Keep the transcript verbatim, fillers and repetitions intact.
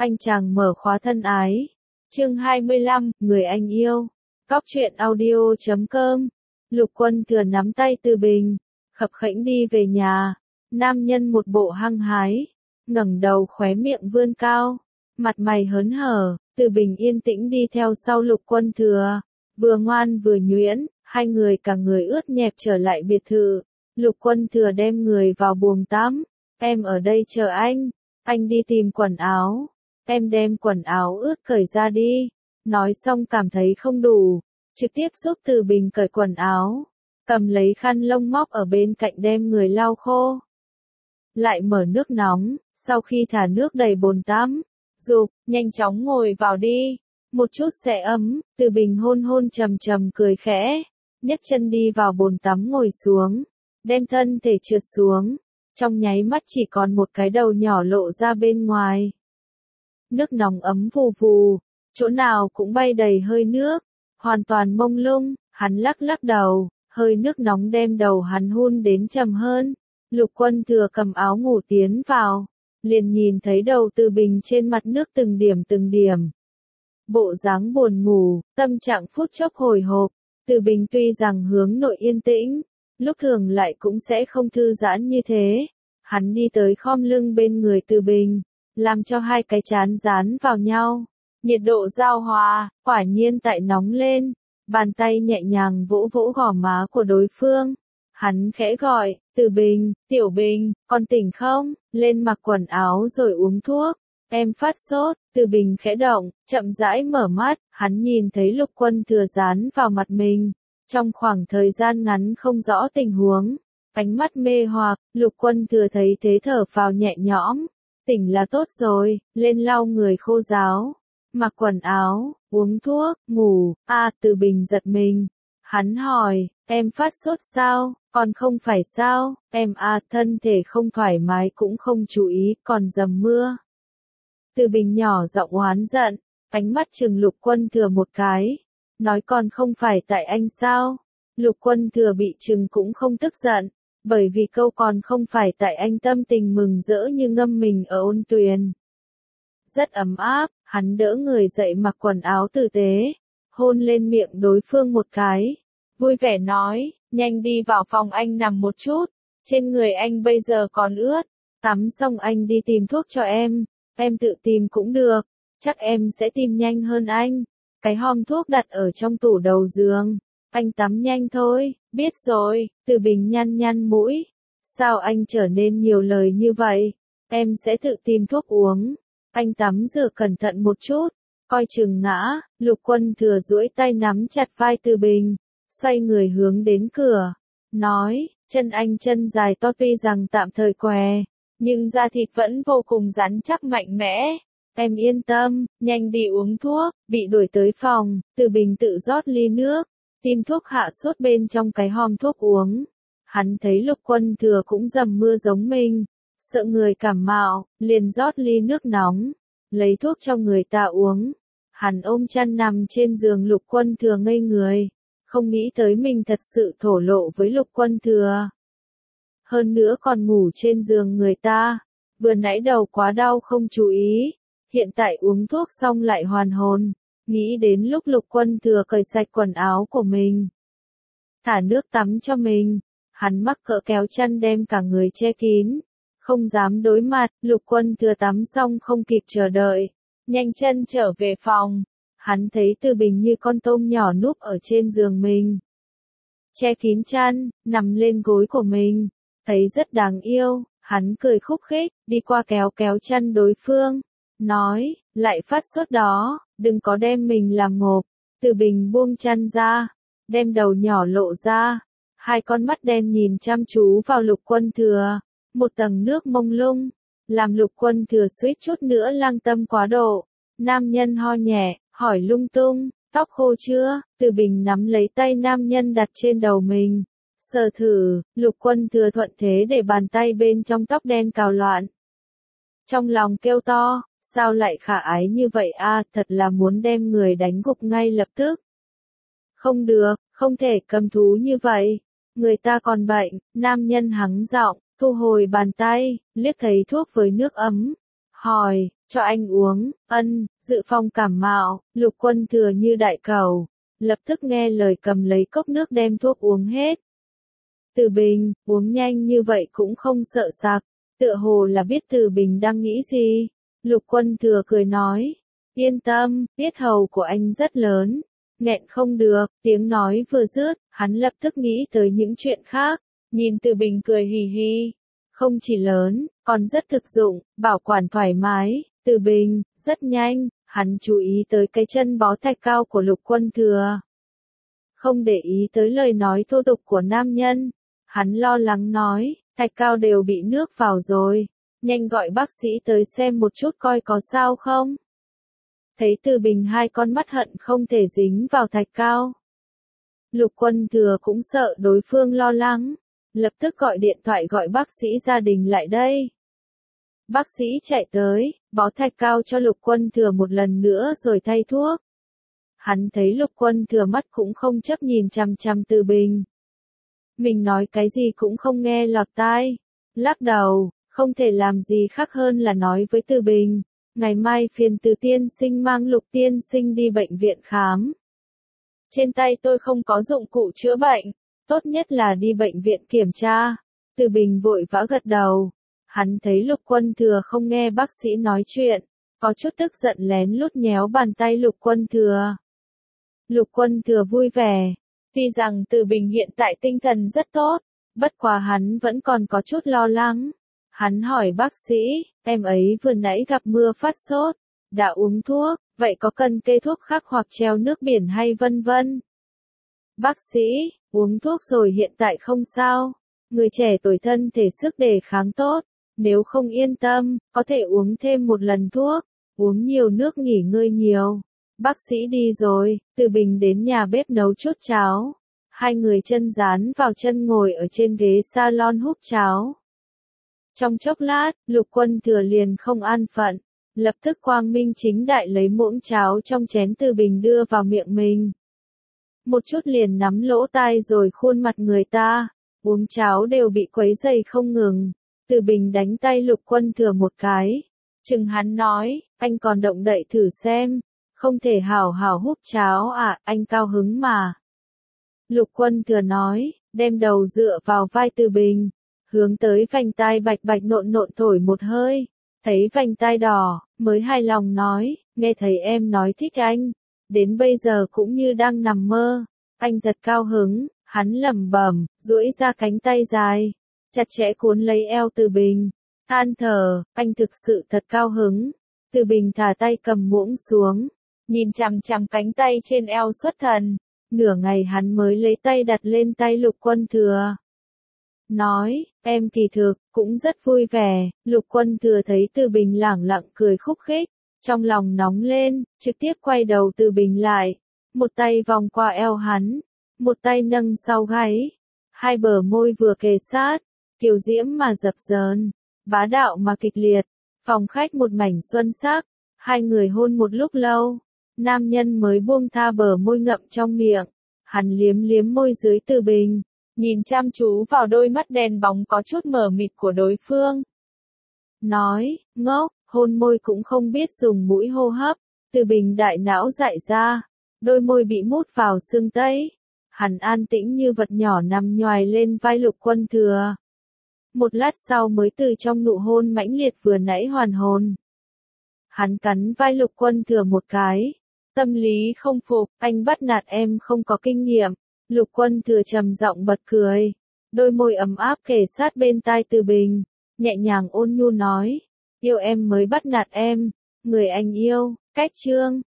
anh chàng mở khóa thân ái. Chương hai mươi lăm, người anh yêu. Cóc truyện audio chấm com. Lục Quân Thừa nắm tay Từ Bình, khập khễnh đi về nhà. Nam nhân một bộ hăng hái, ngẩng đầu khóe miệng vươn cao, mặt mày hớn hở. Từ Bình yên tĩnh đi theo sau Lục Quân Thừa, vừa ngoan vừa nhuyễn, hai người cả người ướt nhẹp trở lại biệt thự. Lục Quân Thừa đem người vào buồng tắm. Em ở đây chờ anh, anh đi tìm quần áo. Em đem quần áo ướt cởi ra đi. Nói xong cảm thấy không đủ, trực tiếp giúp Từ Bình cởi quần áo, cầm lấy khăn lông móc ở bên cạnh đem người lau khô. Lại mở nước nóng, sau khi thả nước đầy bồn tắm, dục, nhanh chóng ngồi vào đi, một chút sẽ ấm. Từ Bình hôn hôn trầm trầm cười khẽ, nhấc chân đi vào bồn tắm ngồi xuống, đem thân thể trượt xuống, trong nháy mắt chỉ còn một cái đầu nhỏ lộ ra bên ngoài. Nước nóng ấm vù vù, chỗ nào cũng bay đầy hơi nước, hoàn toàn mông lung. Hắn lắc lắc đầu, hơi nước nóng đem đầu hắn hun đến trầm hơn. Lục Quân Thừa cầm áo ngủ tiến vào, liền nhìn thấy đầu Từ Bình trên mặt nước từng điểm từng điểm. Bộ dáng buồn ngủ, tâm trạng phút chốc hồi hộp. Từ Bình tuy rằng hướng nội yên tĩnh, lúc thường lại cũng sẽ không thư giãn như thế. Hắn đi tới khom lưng bên người Từ Bình, làm cho hai cái trán dán vào nhau. Nhiệt độ giao hòa, quả nhiên tại nóng lên. Bàn tay nhẹ nhàng vỗ vỗ gò má của đối phương. Hắn khẽ gọi, Từ Bình, Tiểu Bình, con tỉnh không? Lên mặc quần áo rồi uống thuốc. Em phát sốt. Từ Bình khẽ động, chậm rãi mở mắt. Hắn nhìn thấy Lục Quân Thừa dán vào mặt mình. Trong khoảng thời gian ngắn không rõ tình huống, ánh mắt mê hoặc. Lục Quân Thừa thấy thế thở phào nhẹ nhõm. Tỉnh là tốt rồi, lên lau người khô ráo, mặc quần áo, uống thuốc, ngủ. A, à, Từ Bình giật mình. Hắn hỏi, em phát sốt sao? Còn không phải sao? Em a, à, thân thể không thoải mái cũng không chú ý, còn dầm mưa. Từ Bình nhỏ giọng oán giận, ánh mắt chừng Lục Quân Thừa một cái, nói còn không phải tại anh sao? Lục Quân Thừa bị chừng cũng không tức giận, bởi vì câu còn không phải tại anh tâm tình mừng rỡ như ngâm mình ở ôn tuyền. Rất ấm áp, hắn đỡ người dậy mặc quần áo tử tế, hôn lên miệng đối phương một cái, vui vẻ nói, nhanh đi vào phòng anh nằm một chút, trên người anh bây giờ còn ướt, tắm xong anh đi tìm thuốc cho em, em tự tìm cũng được, chắc em sẽ tìm nhanh hơn anh. Cái hòm thuốc đặt ở trong tủ đầu giường, anh tắm nhanh thôi. Biết rồi. Từ Bình nhăn nhăn mũi, sao anh trở nên nhiều lời như vậy? Em sẽ tự tìm thuốc uống. Anh tắm rửa cẩn thận một chút, coi chừng ngã. Lục Quân Thừa duỗi tay nắm chặt vai Từ Bình, xoay người hướng đến cửa, nói, chân anh chân dài to tuy rằng tạm thời què, nhưng da thịt vẫn vô cùng rắn chắc mạnh mẽ. Em yên tâm, nhanh đi uống thuốc. Bị đuổi tới phòng, Từ Bình tự rót ly nước, tìm thuốc hạ sốt bên trong cái hòm thuốc uống. Hắn thấy Lục Quân Thừa cũng dầm mưa giống mình, sợ người cảm mạo, liền rót ly nước nóng, lấy thuốc cho người ta uống. Hắn ôm chăn nằm trên giường. Lục Quân Thừa ngây người, không nghĩ tới mình thật sự thổ lộ với Lục Quân Thừa. Hơn nữa còn ngủ trên giường người ta, vừa nãy đầu quá đau không chú ý, hiện tại uống thuốc xong lại hoàn hồn. Nghĩ đến lúc Lục Quân Thừa cởi sạch quần áo của mình, thả nước tắm cho mình, hắn mắc cỡ kéo chăn đem cả người che kín, không dám đối mặt. Lục Quân Thừa tắm xong không kịp chờ đợi, nhanh chân trở về phòng. Hắn thấy Từ Bình như con tôm nhỏ núp ở trên giường mình, che kín chăn, nằm lên gối của mình, thấy rất đáng yêu. Hắn cười khúc khích, đi qua kéo kéo chăn đối phương, nói, lại phát sốt đó, đừng có đem mình làm ngộp. Từ Bình buông chăn ra, đem đầu nhỏ lộ ra, hai con mắt đen nhìn chăm chú vào Lục Quân Thừa, một tầng nước mông lung, làm Lục Quân Thừa suýt chút nữa lang tâm quá độ. Nam nhân ho nhẹ, hỏi lung tung, tóc khô chưa? Từ Bình nắm lấy tay nam nhân đặt trên đầu mình, sờ thử. Lục Quân Thừa thuận thế để bàn tay bên trong tóc đen cào loạn. Trong lòng kêu to, sao lại khả ái như vậy a, à, thật là muốn đem người đánh gục ngay lập tức. Không được, không thể cầm thú như vậy, người ta còn bệnh. Nam nhân hắng giọng, thu hồi bàn tay, liếc thấy thuốc với nước ấm, hỏi, cho anh uống, ân, dự phòng cảm mạo, Lục Quân Thừa như đại cầu, lập tức nghe lời cầm lấy cốc nước đem thuốc uống hết. Từ Bình, uống nhanh như vậy cũng không sợ sặc, tựa hồ là biết Từ Bình đang nghĩ gì. Lục Quân Thừa cười nói, yên tâm, tiết hầu của anh rất lớn, nghẹn không được, tiếng nói vừa dứt, hắn lập tức nghĩ tới những chuyện khác, nhìn Từ Bình cười hì hì, không chỉ lớn, còn rất thực dụng, bảo quản thoải mái. Từ Bình, rất nhanh, hắn chú ý tới cái chân bó thạch cao của Lục Quân Thừa. Không để ý tới lời nói thô tục của nam nhân, hắn lo lắng nói, thạch cao đều bị nước vào rồi, nhanh gọi bác sĩ tới xem một chút coi có sao không. Thấy Từ Bình hai con mắt hận không thể dính vào thạch cao. Lục Quân Thừa cũng sợ đối phương lo lắng, lập tức gọi điện thoại gọi bác sĩ gia đình lại đây. Bác sĩ chạy tới, bó thạch cao cho Lục Quân Thừa một lần nữa rồi thay thuốc. Hắn thấy Lục Quân Thừa mắt cũng không chấp nhìn chằm chằm Từ Bình. Mình nói cái gì cũng không nghe lọt tai. Lắc đầu, không thể làm gì khác hơn là nói với Từ Bình. Ngày mai phiền Từ tiên sinh mang Lục tiên sinh đi bệnh viện khám. Trên tay tôi không có dụng cụ chữa bệnh, tốt nhất là đi bệnh viện kiểm tra. Từ Bình vội vã gật đầu. Hắn thấy Lục Quân Thừa không nghe bác sĩ nói chuyện, có chút tức giận lén lút nhéo bàn tay Lục Quân Thừa. Lục Quân Thừa vui vẻ, tuy rằng Từ Bình hiện tại tinh thần rất tốt, bất quá hắn vẫn còn có chút lo lắng. Hắn hỏi bác sĩ, em ấy vừa nãy gặp mưa phát sốt, đã uống thuốc, vậy có cần kê thuốc khác hoặc treo nước biển hay vân vân? Bác sĩ, uống thuốc rồi hiện tại không sao, người trẻ tuổi thân thể sức đề kháng tốt, nếu không yên tâm, có thể uống thêm một lần thuốc, uống nhiều nước nghỉ ngơi nhiều. Bác sĩ đi rồi, Từ Bình đến nhà bếp nấu chút cháo. Hai người chân dán vào chân ngồi ở trên ghế salon húp cháo. Trong chốc lát, Lục Quân Thừa liền không an phận, lập tức quang minh chính đại lấy muỗng cháo trong chén Từ Bình đưa vào miệng mình. Một chút liền nắm lỗ tai rồi khuôn mặt người ta, uống cháo đều bị quấy dày không ngừng. Từ Bình đánh tay Lục Quân Thừa một cái, chừng hắn nói, anh còn động đậy thử xem, không thể hảo hảo húp cháo à, anh cao hứng mà. Lục Quân Thừa nói, đem đầu dựa vào vai Từ Bình, hướng tới vành tai bạch bạch nộn nộn thổi một hơi, thấy vành tai đỏ, mới hài lòng nói, nghe thấy em nói thích anh, đến bây giờ cũng như đang nằm mơ, anh thật cao hứng, hắn lẩm bẩm, duỗi ra cánh tay dài, chặt chẽ cuốn lấy eo Từ Bình, than thở, anh thực sự thật cao hứng. Từ Bình thả tay cầm muỗng xuống, nhìn chằm chằm cánh tay trên eo xuất thần, nửa ngày hắn mới lấy tay đặt lên tay Lục Quân Thừa. Nói, em kỳ thực, cũng rất vui vẻ. Lục Quân Thừa thấy Từ Bình lẳng lặng cười khúc khích, trong lòng nóng lên, trực tiếp quay đầu Từ Bình lại, một tay vòng qua eo hắn, một tay nâng sau gáy, hai bờ môi vừa kề sát, kiều diễm mà dập dờn, bá đạo mà kịch liệt. Phòng khách một mảnh xuân sắc, hai người hôn một lúc lâu, nam nhân mới buông tha bờ môi ngậm trong miệng, hắn liếm liếm môi dưới Từ Bình, nhìn chăm chú vào đôi mắt đèn bóng có chút mờ mịt của đối phương. Nói, ngốc, hôn môi cũng không biết dùng mũi hô hấp, Từ Bình đại não dại ra, đôi môi bị mút vào xương tấy, hắn an tĩnh như vật nhỏ nằm nhoài lên vai Lục Quân Thừa. Một lát sau mới từ trong nụ hôn mãnh liệt vừa nãy hoàn hồn. Hắn cắn vai Lục Quân Thừa một cái. Tâm lý không phục, anh bắt nạt em không có kinh nghiệm. Lục Quân Thừa trầm giọng bật cười. Đôi môi ấm áp kề sát bên tai Từ Bình. Nhẹ nhàng ôn nhu nói. Yêu em mới bắt nạt em. Người anh yêu, cách chương.